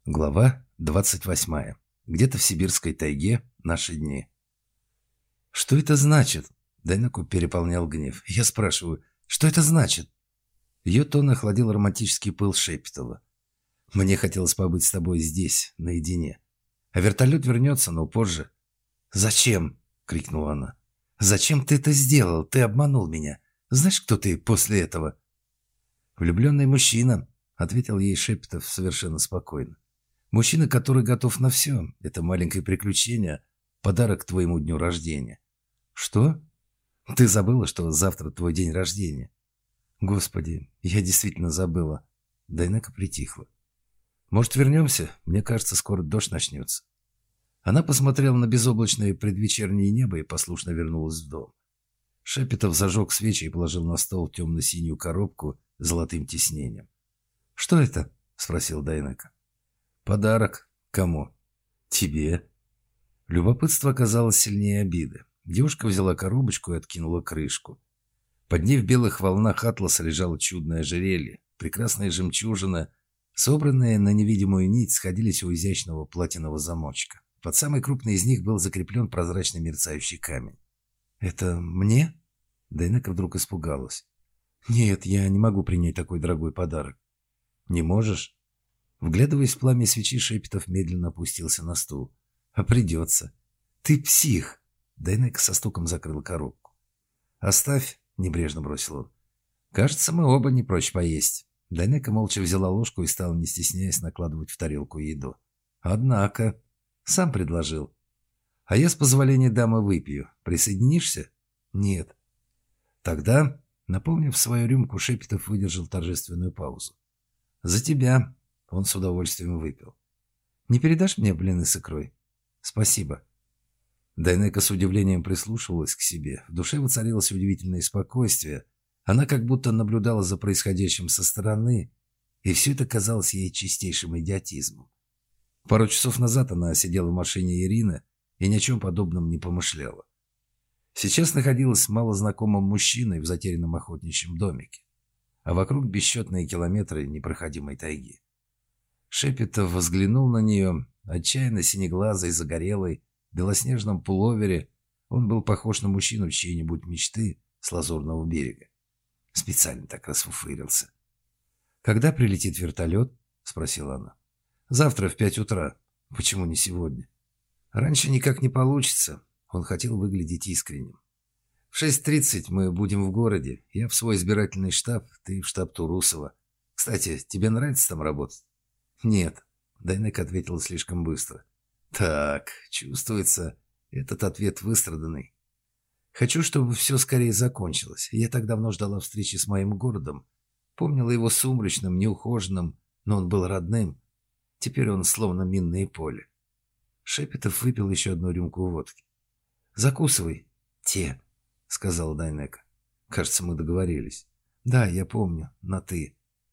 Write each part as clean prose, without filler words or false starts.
Глава 28. Где-то в сибирской тайге наши дни. «Что это значит?» Дайнеку переполнял гнев. «Я спрашиваю, что это значит?» Ее тон охладил романтический пыл Шепетова. «Мне хотелось побыть с тобой здесь, наедине. А вертолет вернется, но позже». «Зачем?» — крикнула она. «Зачем ты это сделал? Ты обманул меня. Знаешь, кто ты после этого?» «Влюбленный мужчина», — ответил ей Шепетов совершенно спокойно. «Мужчина, который готов на все. Это маленькое приключение, подарок к твоему дню рождения». «Что? Ты забыла, что завтра твой день рождения?» «Господи, я действительно забыла». Дайнека притихла. «Может, вернемся? Мне кажется, скоро дождь начнется». Она посмотрела на безоблачное предвечернее небо и послушно вернулась в дом. Шепетов зажег свечи и положил на стол темно-синюю коробку с золотым тиснением. «Что это?» — спросил Дайнека. «Подарок. Кому?» «Тебе». Любопытство оказалось сильнее обиды. Девушка взяла коробочку и откинула крышку. Под ней в белых волнах атласа лежало чудное ожерелье. Прекрасная жемчужина, собранные на невидимую нить, сходились у изящного платинового замочка. Под самый крупный из них был закреплен прозрачный мерцающий камень. «Это мне?» Дайнека вдруг испугалась. «Нет, я не могу принять такой дорогой подарок». «Не можешь?» Вглядываясь в пламя свечи, Шепетов медленно опустился на стул. «А придется». «Ты псих!» Дайнека со стуком закрыл коробку. «Оставь», — небрежно бросил он. «Кажется, мы оба не прочь поесть». Дайнека молча взяла ложку и стала, не стесняясь, накладывать в тарелку еду. «Однако...» «Сам предложил». «А я, с позволения дамы, выпью. Присоединишься?» «Нет». «Тогда...» Наполнив свою рюмку, Шепетов выдержал торжественную паузу. «За тебя». Он с удовольствием выпил. «Не передашь мне блины с икрой?» «Спасибо». Дайнека с удивлением прислушивалась к себе. В душе воцарилось удивительное спокойствие. Она как будто наблюдала за происходящим со стороны, и все это казалось ей чистейшим идиотизмом. Пару часов назад она сидела в машине Ирины и ни о чем подобном не помышляла. Сейчас находилась с малознакомым мужчиной в затерянном охотничьем домике, а вокруг бесчетные километры непроходимой тайги. Шепетов взглянул на нее, отчаянно синеглазый, загорелый, в белоснежном пуловере. Он был похож на мужчину чьей-нибудь мечты с Лазурного берега. Специально так расфуфырился. «Когда прилетит вертолет?» — спросила она. «Завтра в 5 утра. Почему не сегодня?» «Раньше никак не получится». Он хотел выглядеть искренним. «В 6:30 мы будем в городе. Я в свой избирательный штаб, ты в штаб Турусова. Кстати, тебе нравится там работать?» «Нет», — Дайнека ответила слишком быстро. «Так, чувствуется, этот ответ выстраданный. Хочу, чтобы все скорее закончилось. Я так давно ждала встречи с моим городом. Помнила его сумрачным, неухоженным, но он был родным. Теперь он словно минное поле». Шепетов выпил еще одну рюмку водки. «Закусывай. Те», — сказала Дайнека. «Кажется, мы договорились». «Да, я помню. На «ты».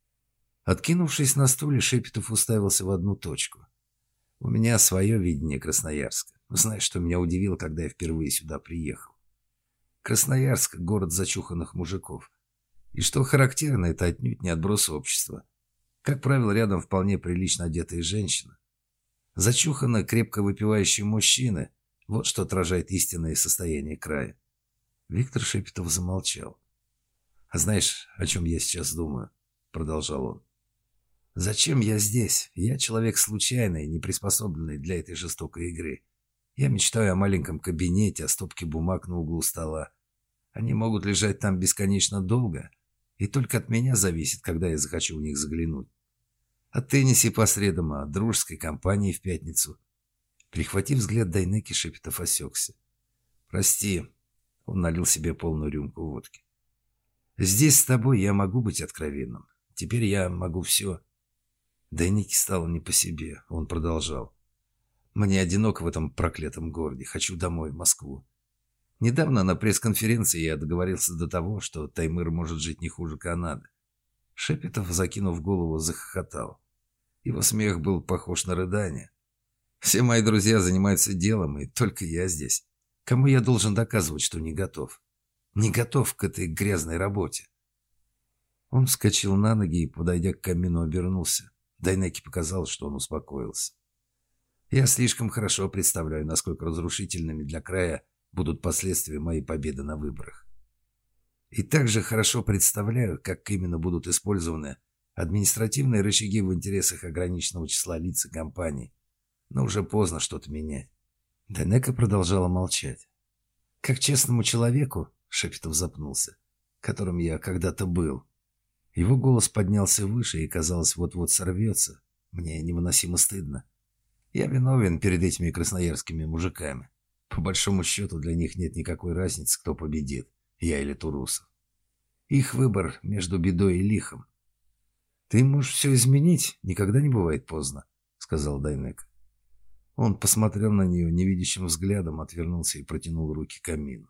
Откинувшись на стуле, Шепетов уставился в одну точку. «У меня свое видение Красноярска. Знаешь, что меня удивило, когда я впервые сюда приехал? Красноярск — город зачуханных мужиков. И что характерно, это отнюдь не отброс общества. Как правило, рядом вполне прилично одетые женщины. Зачуханно крепко выпивающие мужчины — вот что отражает истинное состояние края». Виктор Шепетов замолчал. «А знаешь, о чем я сейчас думаю?» — продолжал он. «Зачем я здесь? Я человек случайный, не приспособленный для этой жестокой игры. Я мечтаю о маленьком кабинете, о стопке бумаг на углу стола. Они могут лежать там бесконечно долго, и только от меня зависит, когда я захочу в них заглянуть. О теннисе по средам, о дружеской компании в пятницу». Перехватив взгляд Дайнеки, Шепетов осекся. «Прости», — он налил себе полную рюмку водки. «Здесь с тобой я могу быть откровенным. Теперь я могу все». Дайнеке стало не по себе. Он продолжал. «Мне одиноко в этом проклятом городе. Хочу домой, в Москву. Недавно на пресс-конференции я договорился до того, что Таймыр может жить не хуже Канады». Шепетов, закинув голову, захохотал. Его смех был похож на рыдание. «Все мои друзья занимаются делом, и только я здесь. Кому я должен доказывать, что не готов? Не готов к этой грязной работе?» Он вскочил на ноги и, подойдя к камину, обернулся. Дайнеке показалось, что он успокоился. «Я слишком хорошо представляю, насколько разрушительными для края будут последствия моей победы на выборах. И также хорошо представляю, как именно будут использованы административные рычаги в интересах ограниченного числа лиц и компаний. Но уже поздно что-то менять». Дайнека продолжала молчать. «Как честному человеку, — Шепетов запнулся, — которым я когда-то был». Его голос поднялся выше и, казалось, вот-вот сорвется. Мне невыносимо стыдно. Я виновен перед этими красноярскими мужиками. По большому счету для них нет никакой разницы, кто победит, я или Турусов. Их выбор между бедой и лихом. «Ты можешь все изменить, никогда не бывает поздно», — сказал Дайнека. Он посмотрел на нее невидящим взглядом, отвернулся и протянул руки к камину.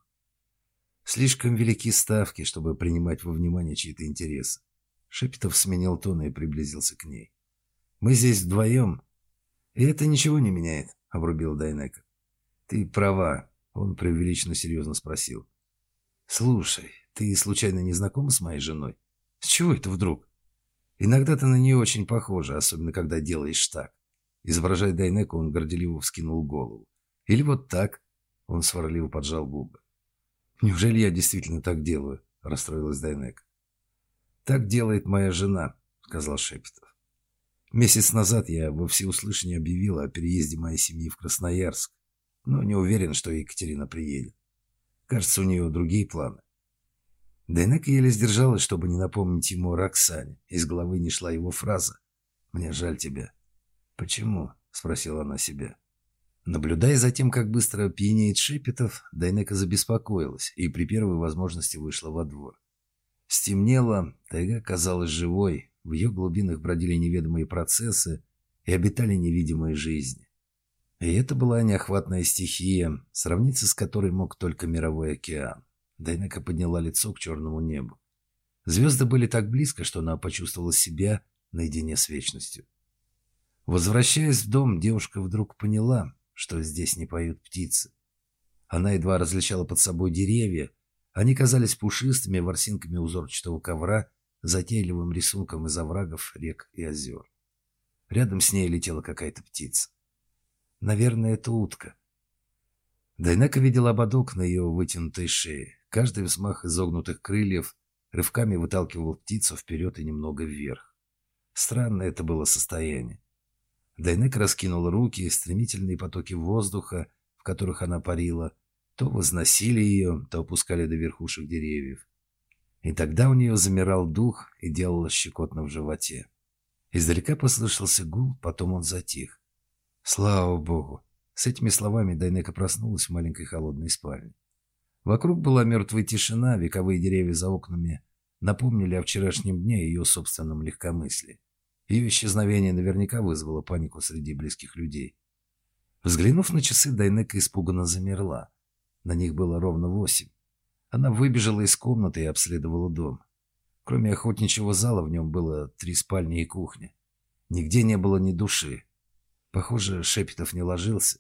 Слишком велики ставки, чтобы принимать во внимание чьи-то интересы. Шепетов сменил тон и приблизился к ней. «Мы здесь вдвоем, и это ничего не меняет», — обрубил Дайнека. «Ты права», — он преувеличенно серьезно спросил. «Слушай, ты случайно не знакома с моей женой? С чего это вдруг? Иногда ты на нее очень похожа, особенно когда делаешь так». Изображая Дайнеку, он горделиво вскинул голову. «Или вот так», — он сварливо поджал губы. «Неужели я действительно так делаю?» — расстроилась Дайнека. «Так делает моя жена», — сказал Шепетов. «Месяц назад я во всеуслышание объявила о переезде моей семьи в Красноярск, но не уверен, что Екатерина приедет. Кажется, у нее другие планы». Дайнека еле сдержалась, чтобы не напомнить ему о Роксане. Из головы не шла его фраза: «Мне жаль тебя». «Почему?» — спросила она себя. Наблюдая за тем, как быстро пьянеет Шепетов, Дайнека забеспокоилась и при первой возможности вышла во двор. Стемнело, тайга казалась живой, в ее глубинах бродили неведомые процессы и обитали невидимые жизни. И это была неохватная стихия, сравниться с которой мог только мировой океан. Дайнека подняла лицо к черному небу. Звезды были так близко, что она почувствовала себя наедине с вечностью. Возвращаясь в дом, девушка вдруг поняла, что здесь не поют птицы. Она едва различала под собой деревья. Они казались пушистыми ворсинками узорчатого ковра, затейливым рисунком из оврагов, рек и озер. Рядом с ней летела какая-то птица. Наверное, это утка. Дайнека видела ободок на ее вытянутой шее. Каждый взмах изогнутых крыльев рывками выталкивал птицу вперед и немного вверх. Странное это было состояние. Дайнека раскинула руки, и стремительные потоки воздуха, в которых она парила, то возносили ее, то опускали до верхушек деревьев. И тогда у нее замирал дух и делало щекотно в животе. Издалека послышался гул, потом он затих. Слава богу! С этими словами Дайнека проснулась в маленькой холодной спальне. Вокруг была мертвая тишина, вековые деревья за окнами напомнили о вчерашнем дне и ее собственном легкомыслии. Ее исчезновение наверняка вызвало панику среди близких людей. Взглянув на часы, Дайнека испуганно замерла. На них было ровно 8. Она выбежала из комнаты и обследовала дом. Кроме охотничьего зала в нем было 3 спальни и кухня. Нигде не было ни души. Похоже, Шепетов не ложился.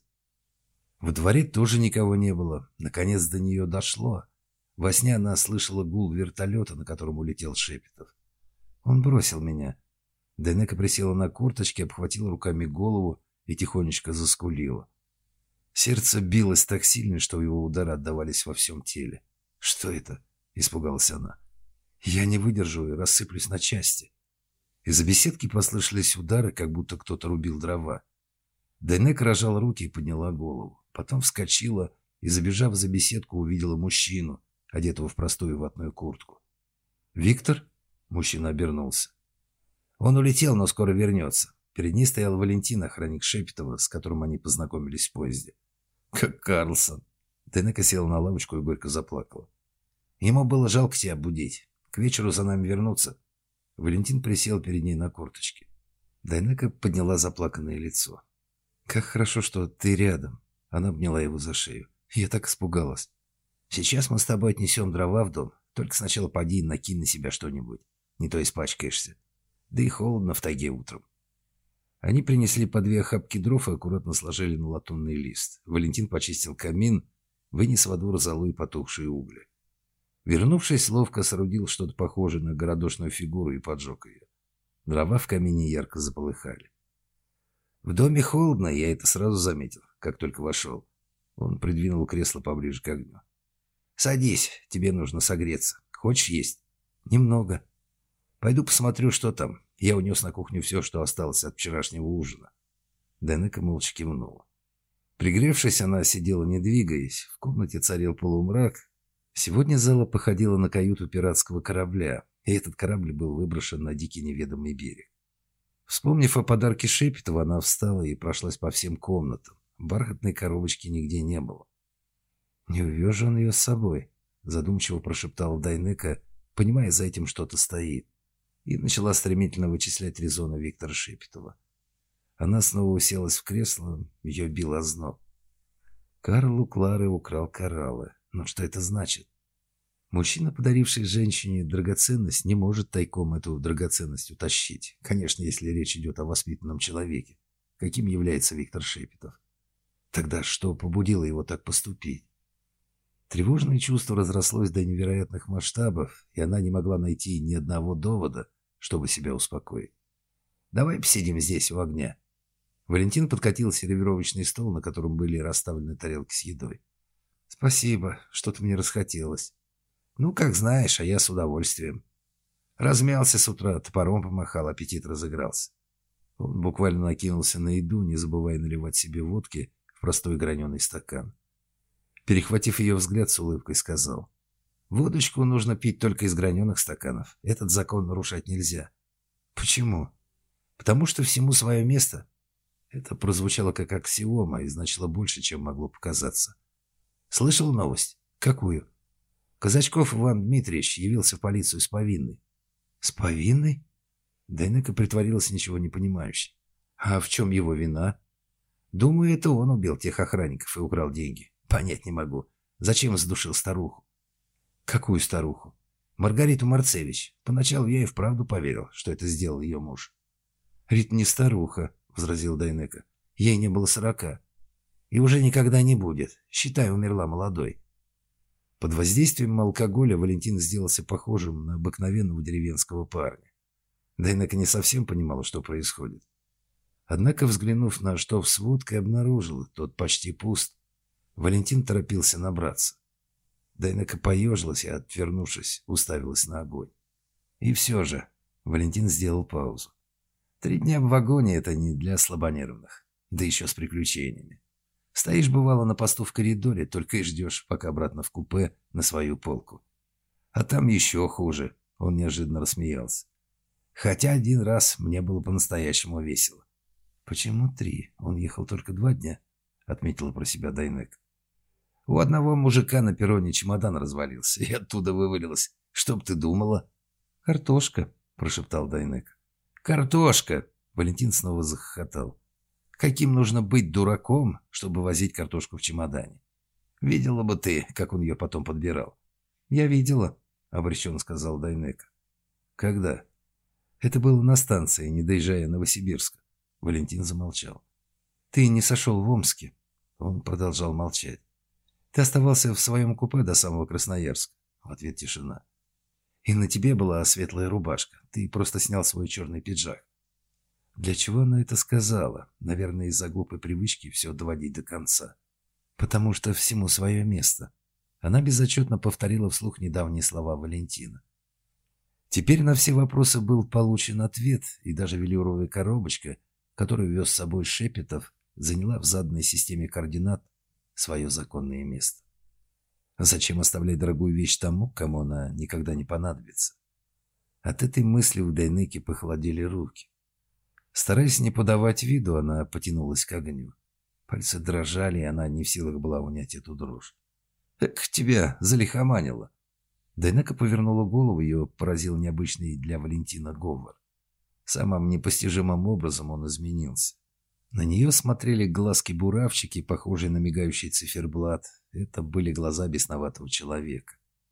В дворе тоже никого не было. Наконец до нее дошло. Во сне она слышала гул вертолета, на котором улетел Шепетов. «Он бросил меня». Дайнека присела на корточки, обхватила руками голову и тихонечко заскулила. Сердце билось так сильно, что его удары отдавались во всем теле. «Что это?» — испугалась она. «Я не выдержу и рассыплюсь на части». Из-за беседки послышались удары, как будто кто-то рубил дрова. Дайнека разжала руки и подняла голову. Потом вскочила и, забежав за беседку, увидела мужчину, одетого в простую ватную куртку. «Виктор?» — мужчина обернулся. Он улетел, но скоро вернется. Перед ней стоял Валентин, охранник Шепетова, с которым они познакомились в поезде. «Как Карлсон!» Дайнека села на лавочку и горько заплакала. «Ему было жалко тебя будить. К вечеру за нами вернуться». Валентин присел перед ней на корточки. Дайнека подняла заплаканное лицо. «Как хорошо, что ты рядом». Она обняла его за шею. «Я так испугалась. Сейчас мы с тобой отнесем дрова в дом. Только сначала поди и накинь на себя что-нибудь. Не то испачкаешься. Да и холодно в тайге утром». Они принесли по 2 охапки дров и аккуратно сложили на латунный лист. Валентин почистил камин, вынес во двор золу и потухшие угли. Вернувшись, ловко соорудил что-то похожее на городошную фигуру и поджег ее. Дрова в камине ярко заполыхали. В доме холодно, я это сразу заметил, как только вошел. Он придвинул кресло поближе к огню. «Садись, тебе нужно согреться. Хочешь есть?» «Немного. Пойду посмотрю, что там. Я унес на кухню все, что осталось от вчерашнего ужина». Дайнека молча кивнула. Пригревшись, она сидела, не двигаясь. В комнате царил полумрак. Сегодня зала походила на каюту пиратского корабля, и этот корабль был выброшен на дикий неведомый берег. Вспомнив о подарке Шепетова, она встала и прошлась по всем комнатам. Бархатной коробочки нигде не было. «Не увез же он ее с собой», — задумчиво прошептала Дайнека, понимая, за этим что-то стоит, и начала стремительно вычислять резоны Виктора Шепетова. Она снова уселась в кресло, ее бил озноб. Карл у Клары украл кораллы. Но что это значит? Мужчина, подаривший женщине драгоценность, не может тайком эту драгоценность утащить. Конечно, если речь идет о воспитанном человеке, каким является Виктор Шепетов. Тогда что побудило его так поступить? Тревожное чувство разрослось до невероятных масштабов, и она не могла найти ни одного довода, чтобы себя успокоить. «Давай посидим здесь, у огня». Валентин подкатил сервировочный стол, на котором были расставлены тарелки с едой. «Спасибо, что-то мне расхотелось». «Ну, как знаешь, а я с удовольствием». Размялся с утра, топором помахал, аппетит разыгрался. Он буквально накинулся на еду, не забывая наливать себе водки в простой граненый стакан. Перехватив ее взгляд, с улыбкой сказал: «Водочку нужно пить только из граненых стаканов. Этот закон нарушать нельзя». «Почему?» «Потому что всему свое место». Это прозвучало как аксиома и значило больше, чем могло показаться. «Слышал новость?» «Какую?» Казачков Иван Дмитриевич явился в полицию с повинной. «С повинной?» Дайнека притворилась ничего не понимающей. «А в чем его вина?» «Думаю, это он убил тех охранников и украл деньги. Понять не могу. Зачем задушил старуху?» «Какую старуху?» «Маргариту Марцевич. Поначалу я и вправду поверил, что это сделал ее муж». «Рит не старуха», — возразил Дайнека. «Ей не было 40. И уже никогда не будет. Считай, умерла молодой». Под воздействием алкоголя Валентин сделался похожим на обыкновенного деревенского парня. Дайнека не совсем понимала, что происходит. Однако, взглянув на штоф с водкой, обнаружила, тот почти пуст. Валентин торопился набраться. Дайнека поежилась и, отвернувшись, уставилась на огонь. И все же Валентин сделал паузу. 3 дня в вагоне — это не для слабонервных, да еще с приключениями. Стоишь, бывало, на посту в коридоре, только и ждешь, пока обратно в купе на свою полку. А там еще хуже, он неожиданно рассмеялся. Хотя один раз мне было по-настоящему весело. «Почему 3? Он ехал только 2 дня», — отметила про себя Дайнека. «У одного мужика на перроне чемодан развалился, и оттуда вывалилось. Что б ты думала?» «Картошка», — прошептал Дайнека. «Картошка!» — Валентин снова захохотал. «Каким нужно быть дураком, чтобы возить картошку в чемодане? Видела бы ты, как он ее потом подбирал». «Я видела», — обреченно сказал Дайнека. «Когда?» «Это было на станции, не доезжая Новосибирска». Валентин замолчал. «Ты не сошел в Омске?» Он продолжал молчать. «Ты оставался в своем купе до самого Красноярска». В ответ тишина. «И на тебе была светлая рубашка. Ты просто снял свой черный пиджак». Для чего она это сказала? Наверное, из-за глупой привычки все доводить до конца. Потому что всему свое место. Она безотчетно повторила вслух недавние слова Валентина. Теперь на все вопросы был получен ответ, и даже велюровая коробочка, которую вез с собой Шепетов, заняла в заданной системе координат свое законное место. Зачем оставлять дорогую вещь тому, кому она никогда не понадобится? От этой мысли у Дайнеки похолодели руки. Стараясь не подавать виду, она потянулась к огню. Пальцы дрожали, и она не в силах была унять эту дрожь. «Эх, тебя залихоманило!» Дайнека повернула голову, ее поразил необычный для Валентина говор. Самым непостижимым образом он изменился. На нее смотрели глазки-буравчики, похожие на мигающий циферблат. Это были глаза бесноватого человека.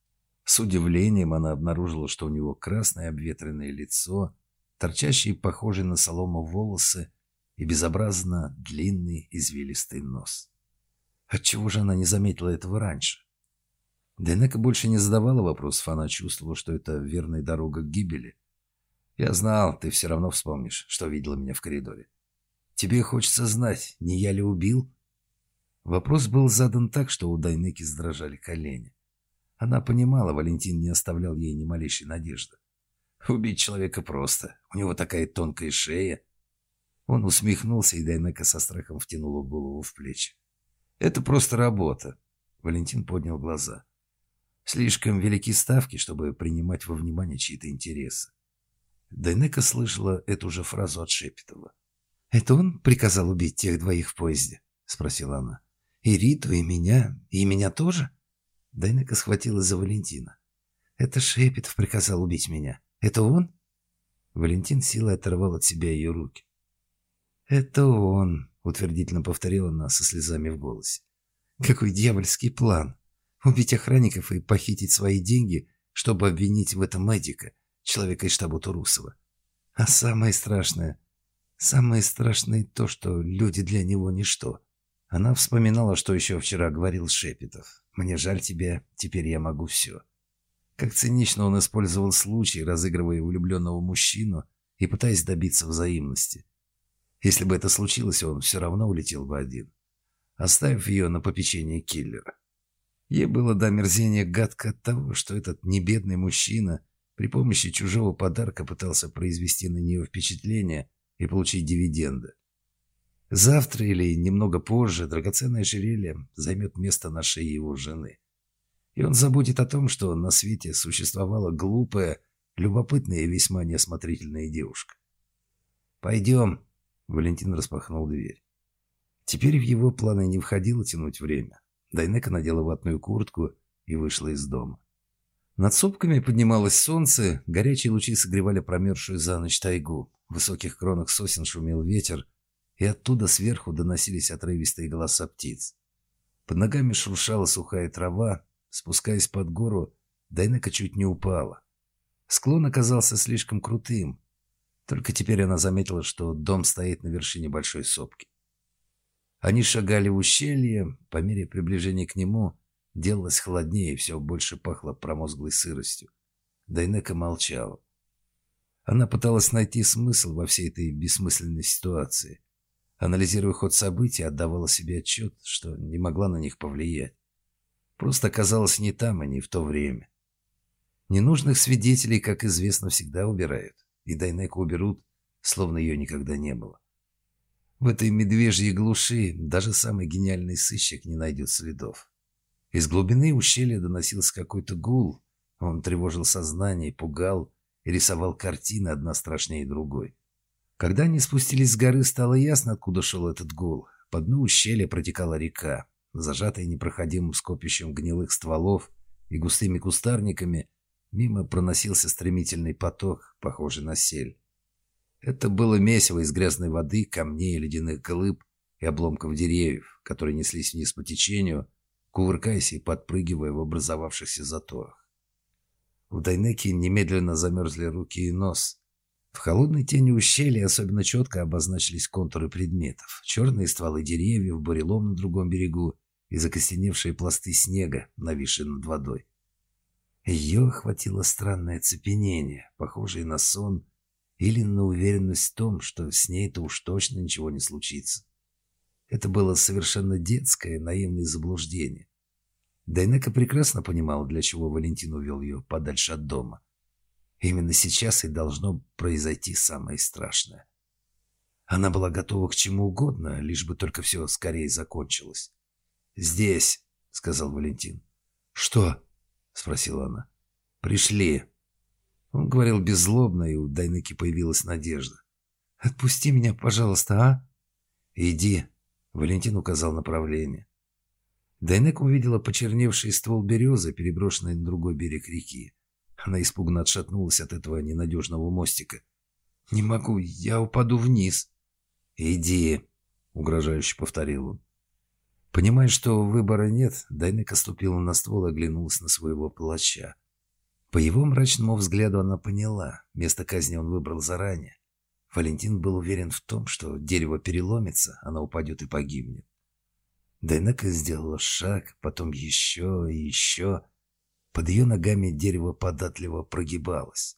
С удивлением она обнаружила, что у него красное обветренное лицо, торчащие, похожие на солому волосы и безобразно длинный извилистый нос. Отчего же она не заметила этого раньше? Дайнека больше не задавала вопросов, она чувствовала, что это верная дорога к гибели. Я знал, ты все равно вспомнишь, что видела меня в коридоре. Тебе хочется знать, не я ли убил?» Вопрос был задан так, что у Дайнеки задрожали колени. Она понимала, Валентин не оставлял ей ни малейшей надежды. Убить человека просто. У него такая тонкая шея. Он усмехнулся, и Дайнека со страхом втянула голову в плечи. «Это просто работа». Валентин поднял глаза. «Слишком велики ставки, чтобы принимать во внимание чьи-то интересы». Дайнека слышала эту же фразу от Шепетова. «Это он приказал убить тех двоих в поезде?» — спросила она. «И Риту, и меня тоже?» Дайнека схватилась за Валентина. «Это Шепетов приказал убить меня. Это он?» Валентин силой оторвал от себя ее руки. «Это он», — утвердительно повторила она со слезами в голосе. «Какой дьявольский план! Убить охранников и похитить свои деньги, чтобы обвинить в этом Эдика, человека из штаба Турусова. А самое страшное то, что люди для него ничто». Она вспоминала, что еще вчера говорил Шепетов. «Мне жаль тебя, теперь я могу все». Как цинично он использовал случай, разыгрывая влюбленного мужчину и пытаясь добиться взаимности. Если бы это случилось, он все равно улетел бы один, оставив ее на попечение киллера. Ей было до омерзения гадко от того, что этот небедный мужчина при помощи чужого подарка пытался произвести на нее впечатление и получить дивиденды. Завтра или немного позже драгоценное ожерелье займет место на шее его жены. И он забудет о том, что на свете существовала глупая, любопытная и весьма неосмотрительная девушка. «Пойдем», — Валентин распахнул дверь. Теперь в его планы не входило тянуть время. Дайнека надела ватную куртку и вышла из дома. Над сопками поднималось солнце, горячие лучи согревали промерзшую за ночь тайгу. В высоких кронах сосен шумел ветер, и оттуда сверху доносились отрывистые голоса птиц. Под ногами шуршала сухая трава. Спускаясь под гору, Дайнека чуть не упала. Склон оказался слишком крутым. Только теперь она заметила, что дом стоит на вершине большой сопки. Они шагали в ущелье, по мере приближения к нему делалось холоднее и все больше пахло промозглой сыростью. Дайнека молчала. Она пыталась найти смысл во всей этой бессмысленной ситуации. Анализируя ход событий, отдавала себе отчет, что не могла на них повлиять. Просто оказалась не там и не в то время. Ненужных свидетелей, как известно, всегда убирают. И Дайнеку уберут, словно ее никогда не было. В этой медвежьей глуши даже самый гениальный сыщик не найдет следов. Из глубины ущелья доносился какой-то гул. Он тревожил сознание, пугал и рисовал картины, одна страшнее другой. Когда они спустились с горы, стало ясно, откуда шел этот гул. По дну ущелья протекала река. Зажатая непроходимым скопищем гнилых стволов и густыми кустарниками, мимо проносился стремительный поток, похожий на сель. Это было месиво из грязной воды, камней, ледяных глыб и обломков деревьев, которые неслись вниз по течению, кувыркаясь и подпрыгивая в образовавшихся заторах. У Дайнеки немедленно замерзли руки и нос. В холодной тени ущелья особенно четко обозначились контуры предметов. Черные стволы деревьев, бурелом на другом берегу и закостеневшие пласты снега, нависшие над водой. Ее охватило странное оцепенение, похожее на сон или на уверенность в том, что с ней-то уж точно ничего не случится. Это было совершенно детское, наивное заблуждение. Дайнека прекрасно понимала, для чего Валентин увел ее подальше от дома. Именно сейчас и должно произойти самое страшное. Она была готова к чему угодно, лишь бы только все скорее закончилось. «Здесь», — сказал Валентин. «Что?» — спросила она. «Пришли». Он говорил беззлобно, и у Дайнеки появилась надежда. «Отпусти меня, пожалуйста, а?» «Иди», — Валентин указал направление. Дайнека увидела почерневший ствол березы, переброшенный на другой берег реки. Она испуганно отшатнулась от этого ненадежного мостика. «Не могу, я упаду вниз». «Иди», — угрожающе повторил он. Понимая, что выбора нет, Дайнека ступила на ствол и оглянулась на своего палача. По его мрачному взгляду она поняла, место казни он выбрал заранее. Валентин был уверен в том, что дерево переломится, она упадет и погибнет. Дайнека сделала шаг, потом еще и еще. Под ее ногами дерево податливо прогибалось.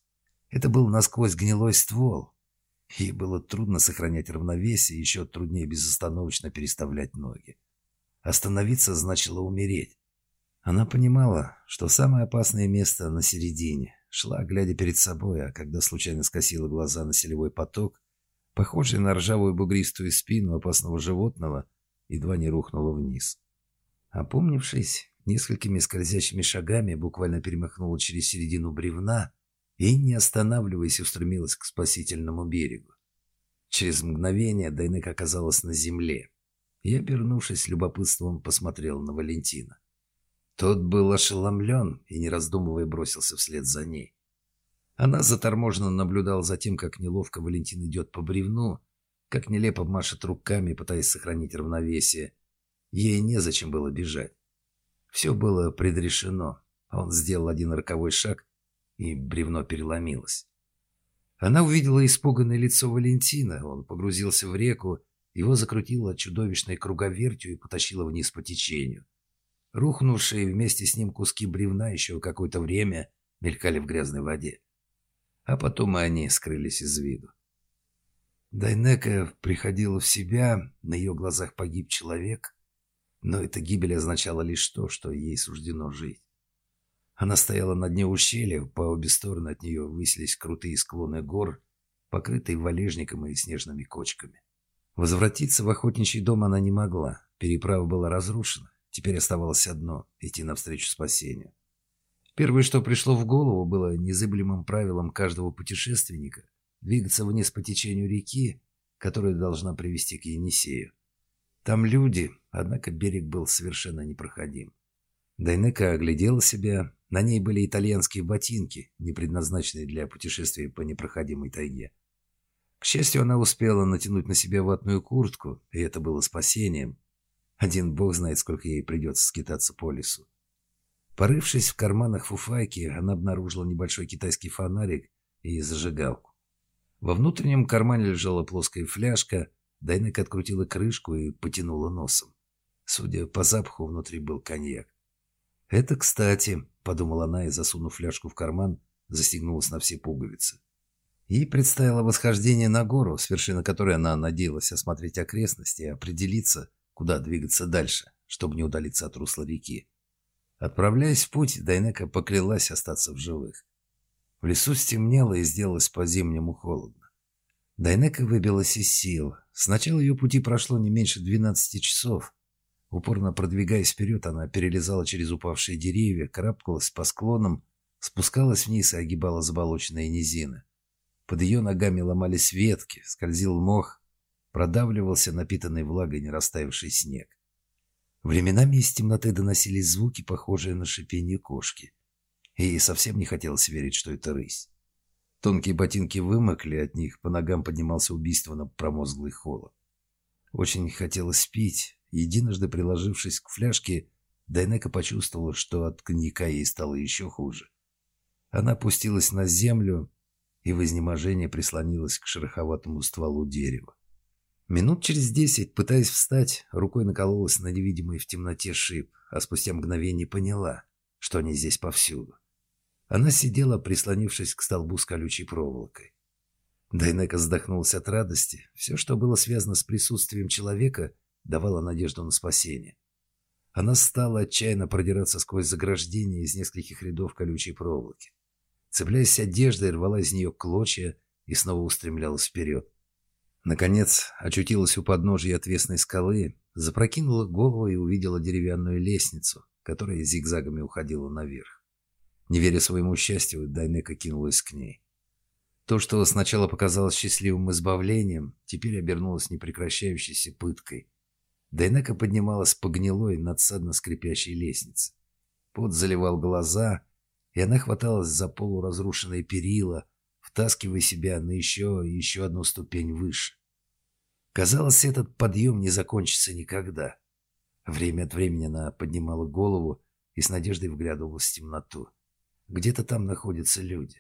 Это был насквозь гнилой ствол. Ей было трудно сохранять равновесие, еще труднее безостановочно переставлять ноги. Остановиться значило умереть. Она понимала, что самое опасное место на середине. Шла, глядя перед собой, а когда случайно скосила глаза на селевой поток, похожий на ржавую бугристую спину опасного животного, едва не рухнула вниз. Опомнившись, несколькими скользящими шагами буквально перемахнула через середину бревна и, не останавливаясь, устремилась к спасительному берегу. Через мгновение Дайнек оказалась на земле и, обернувшись с любопытством, посмотрел на Валентина. Тот был ошеломлен и, не раздумывая, бросился вслед за ней. Она заторможенно наблюдала за тем, как неловко Валентин идет по бревну, как нелепо машет руками, пытаясь сохранить равновесие. Ей незачем было бежать. Все было предрешено. Он сделал один роковой шаг, и бревно переломилось. Она увидела испуганное лицо Валентина. Он погрузился в реку, его закрутило чудовищной круговертью и потащило вниз по течению. Рухнувшие вместе с ним куски бревна еще какое-то время мелькали в грязной воде. А потом и они скрылись из виду. Дайнека приходила в себя, на ее глазах погиб человек, но эта гибель означала лишь то, что ей суждено жить. Она стояла на дне ущелья, по обе стороны от нее высились крутые склоны гор, покрытые валежником и снежными кочками. Возвратиться в охотничий дом она не могла, переправа была разрушена. Теперь оставалось одно – идти навстречу спасению. Первое, что пришло в голову, было незыблемым правилом каждого путешественника – двигаться вниз по течению реки, которая должна привести к Енисею. Там люди, однако берег был совершенно непроходим. Дайнека оглядела себя, на ней были итальянские ботинки, не предназначенные для путешествия по непроходимой тайге. К счастью, она успела натянуть на себя ватную куртку, и это было спасением. Один бог знает, сколько ей придется скитаться по лесу. Порывшись в карманах фуфайки, она обнаружила небольшой китайский фонарик и зажигалку. Во внутреннем кармане лежала плоская фляжка. Дайнека открутила крышку и потянула носом. Судя по запаху, внутри был коньяк. «Это кстати», — подумала она и, засунув фляжку в карман, застегнулась на все пуговицы. Ей предстояло восхождение на гору, с вершины которой она надеялась осмотреть окрестности и определиться, куда двигаться дальше, чтобы не удалиться от русла реки. Отправляясь в путь, Дайнека поклялась остаться в живых. В лесу стемнело и сделалось по-зимнему холодно. Дайнека выбилась из сил. Сначала ее пути прошло не меньше 12 часов. Упорно продвигаясь вперед, она перелезала через упавшие деревья, карабкалась по склонам, спускалась вниз и огибала заболоченные низины. Под ее ногами ломались ветки, скользил мох, продавливался напитанный влагой не растаявший снег. Временами из темноты доносились звуки, похожие на шипение кошки. И ей совсем не хотелось верить, что это рысь. Тонкие ботинки вымокли, от них по ногам поднимался убийственно промозглый холод. Очень хотелось пить. Единожды приложившись к фляжке, Дайнека почувствовала, что от коньяка ей стало еще хуже. Она опустилась на землю и в изнеможении прислонилась к шероховатому стволу дерева. Минут через 10, пытаясь встать, рукой накололась на невидимый в темноте шип, а спустя мгновение поняла, что они здесь повсюду. Она сидела, прислонившись к столбу с колючей проволокой. Дайнека вздохнулась от радости. Все, что было связано с присутствием человека, давало надежду на спасение. Она стала отчаянно продираться сквозь заграждение из нескольких рядов колючей проволоки. Цепляясь одеждой, рвала из нее клочья и снова устремлялась вперед. Наконец, очутилась у подножия отвесной скалы, запрокинула голову и увидела деревянную лестницу, которая зигзагами уходила наверх. Не веря своему счастью, Дайнека кинулась к ней. То, что сначала показалось счастливым избавлением, теперь обернулось непрекращающейся пыткой. Дайнека поднималась по гнилой, надсадно скрипящей лестнице. Пот заливал глаза, и она хваталась за полуразрушенные перила, втаскивая себя на еще и еще одну ступень выше. Казалось, этот подъем не закончится никогда. Время от времени она поднимала голову и с надеждой вглядывалась в темноту. Где-то там находятся люди.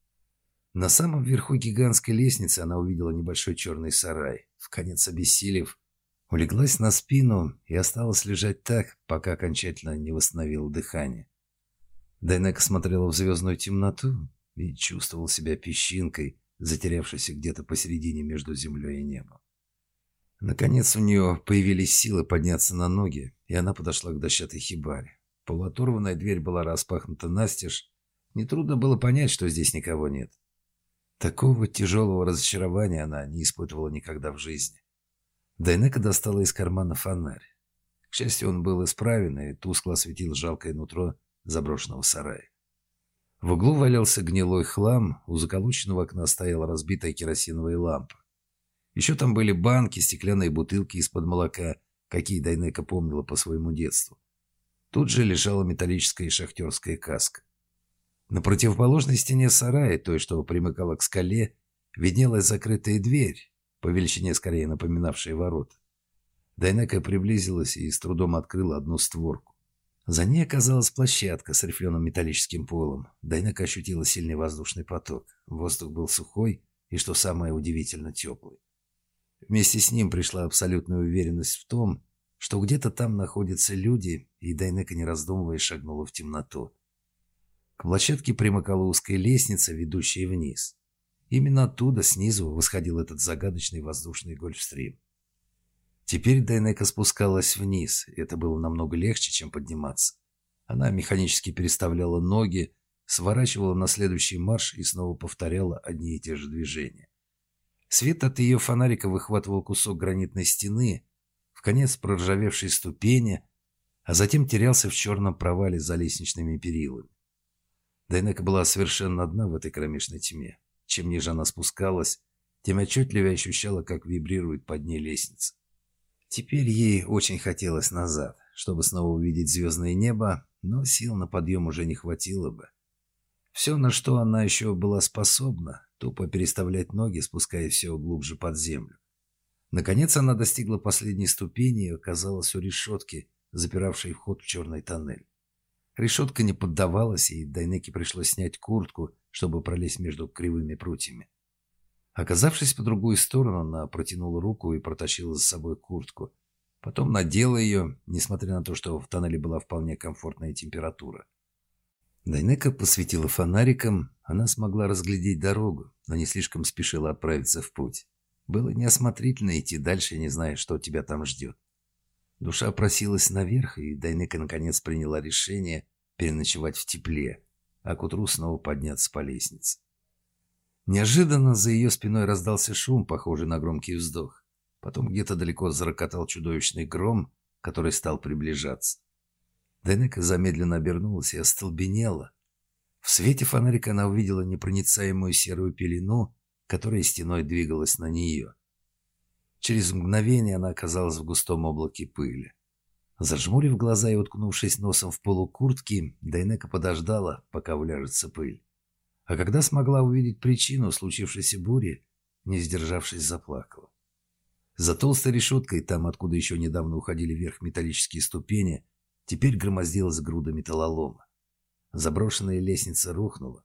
На самом верху гигантской лестницы она увидела небольшой черный сарай. Вконец обессилев, улеглась на спину и осталась лежать так, пока окончательно не восстановила дыхание. Дайнека смотрела в звездную темноту. и чувствовал себя песчинкой, затерявшейся где-то посередине между землей и небом. Наконец у нее появились силы подняться на ноги, и она подошла к дощатой хибаре. Полуоторванная дверь была распахнута настежь. Нетрудно было понять, что здесь никого нет. Такого тяжелого разочарования она не испытывала никогда в жизни. Дайнека достала из кармана фонарь. К счастью, он был исправен и тускло осветил жалкое нутро заброшенного сарая. В углу валялся гнилой хлам, у заколоченного окна стояла разбитая керосиновая лампа. Еще там были банки, стеклянные бутылки из-под молока, какие Дайнека помнила по своему детству. Тут же лежала металлическая шахтерская каска. На противоположной стене сарая, той, что примыкала к скале, виднелась закрытая дверь, по величине скорее напоминавшая ворота. Дайнека приблизилась и с трудом открыла одну створку. За ней оказалась площадка с рифленым металлическим полом. Дайнека ощутила сильный воздушный поток. Воздух был сухой и, что самое удивительно, теплый. Вместе с ним пришла абсолютная уверенность в том, что где-то там находятся люди, и Дайнека, не раздумывая, шагнула в темноту. К площадке примыкала узкая лестница, ведущая вниз. Именно оттуда, снизу, восходил этот загадочный воздушный гольфстрим. Теперь Дайнека спускалась вниз, и это было намного легче, чем подниматься. Она механически переставляла ноги, сворачивала на следующий марш и снова повторяла одни и те же движения. Свет от ее фонарика выхватывал кусок гранитной стены, вконец проржавевшей ступени, а затем терялся в черном провале за лестничными перилами. Дайнека была совершенно одна в этой кромешной тьме. Чем ниже она спускалась, тем отчетливее ощущала, как вибрирует под ней лестница. Теперь ей очень хотелось назад, чтобы снова увидеть звездное небо, но сил на подъем уже не хватило бы. Все, на что она еще была способна, тупо переставлять ноги, спускаясь все глубже под землю. Наконец она достигла последней ступени и оказалась у решетки, запиравшей вход в черный тоннель. Решетка не поддавалась, и Дайнеке пришлось снять куртку, чтобы пролезть между кривыми прутьями. Оказавшись по другую сторону, она протянула руку и протащила за собой куртку. Потом надела ее, несмотря на то, что в тоннеле была вполне комфортная температура. Дайнека посветила фонариком, она смогла разглядеть дорогу, но не слишком спешила отправиться в путь. Было неосмотрительно идти дальше, не зная, что тебя там ждет. Душа просилась наверх, и Дайнека наконец приняла решение переночевать в тепле, а к утру снова подняться по лестнице. Неожиданно за ее спиной раздался шум, похожий на громкий вздох. Потом где-то далеко зарокотал чудовищный гром, который стал приближаться. Дайнека замедленно обернулась и остолбенела. В свете фонарика она увидела непроницаемую серую пелену, которая стеной двигалась на нее. Через мгновение она оказалась в густом облаке пыли. Зажмурив глаза и уткнувшись носом в полу куртки, Дайнека подождала, пока уляжется пыль. А когда смогла увидеть причину случившейся бури, не сдержавшись, заплакала. За толстой решеткой, там, откуда еще недавно уходили вверх металлические ступени, теперь громоздилась груда металлолома. Заброшенная лестница рухнула.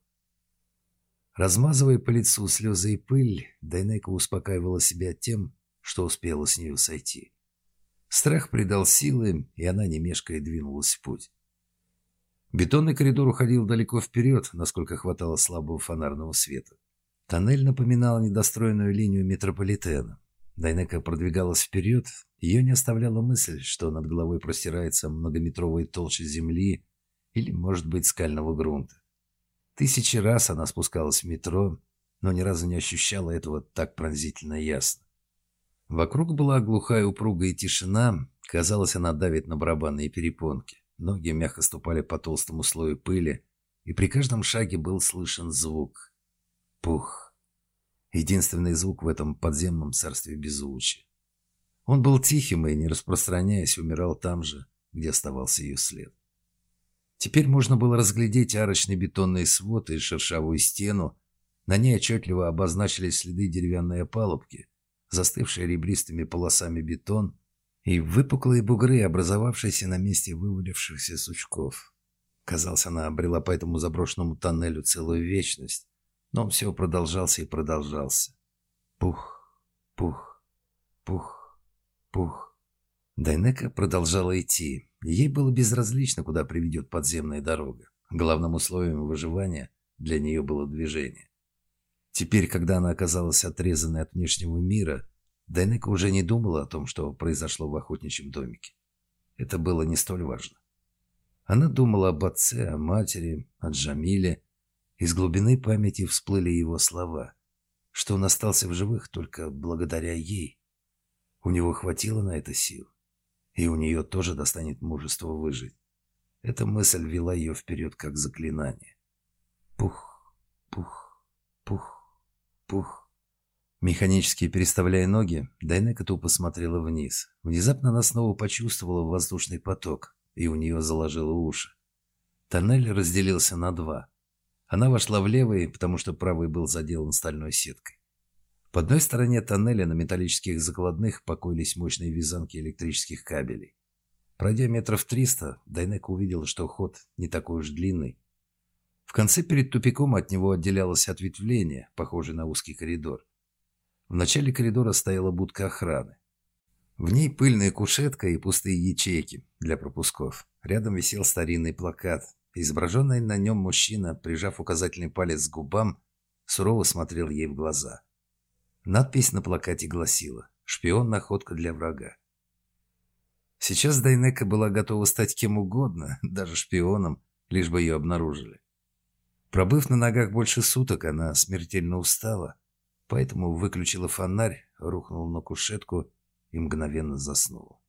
Размазывая по лицу слезы и пыль, Дайнека успокаивала себя тем, что успела с нее сойти. Страх придал силы, и она, не мешкая, двинулась в путь. Бетонный коридор уходил далеко вперед, насколько хватало слабого фонарного света. Тоннель напоминал недостроенную линию метрополитена. Дайнека продвигалась вперед, ее не оставляла мысль, что над головой простирается многометровая толща земли или, может быть, скального грунта. Тысячи раз она спускалась в метро, но ни разу не ощущала этого так пронзительно ясно. Вокруг была глухая упругая тишина, казалось, она давит на барабанные перепонки. Ноги мягко ступали по толстому слою пыли, и при каждом шаге был слышен звук. Пух. Единственный звук в этом подземном царстве беззвучия. Он был тихим и, не распространяясь, умирал там же, где оставался ее след. Теперь можно было разглядеть арочный бетонный свод и шершавую стену. На ней отчетливо обозначились следы деревянной опалубки, застывшие ребристыми полосами бетон, и выпуклые бугры, образовавшиеся на месте вывалившихся сучков. Казалось, она обрела по этому заброшенному тоннелю целую вечность, но он все продолжался и продолжался. Пух, пух, пух, пух. Дайнека продолжала идти. Ей было безразлично, куда приведет подземная дорога. Главным условием выживания для нее было движение. Теперь, когда она оказалась отрезанной от внешнего мира, Дайнека уже не думала о том, что произошло в охотничьем домике. Это было не столь важно. Она думала об отце, о матери, о Джамиле. Из глубины памяти всплыли его слова, что он остался в живых только благодаря ей. У него хватило на это сил, и у нее тоже достанет мужества выжить. Эта мысль вела ее вперед, как заклинание. Пух, пух, пух, пух. Механически переставляя ноги, Дайнека тупо смотрела вниз. Внезапно она снова почувствовала воздушный поток, и у нее заложило уши. Тоннель разделился на два. Она вошла в левый, потому что правый был заделан стальной сеткой. По одной стороне тоннеля на металлических закладных покоились мощные вязанки электрических кабелей. Пройдя метров 300, Дайнека увидела, что ход не такой уж длинный. В конце перед тупиком от него отделялось ответвление, похожее на узкий коридор. В начале коридора стояла будка охраны. В ней пыльная кушетка и пустые ячейки для пропусков. Рядом висел старинный плакат. Изображенный на нем мужчина, прижав указательный палец к губам, сурово смотрел ей в глаза. Надпись на плакате гласила: «Шпион, находка для врага». Сейчас Дайнека была готова стать кем угодно, даже шпионом, лишь бы ее обнаружили. Пробыв на ногах больше суток, она смертельно устала, поэтому выключила фонарь, рухнула на кушетку и мгновенно заснула.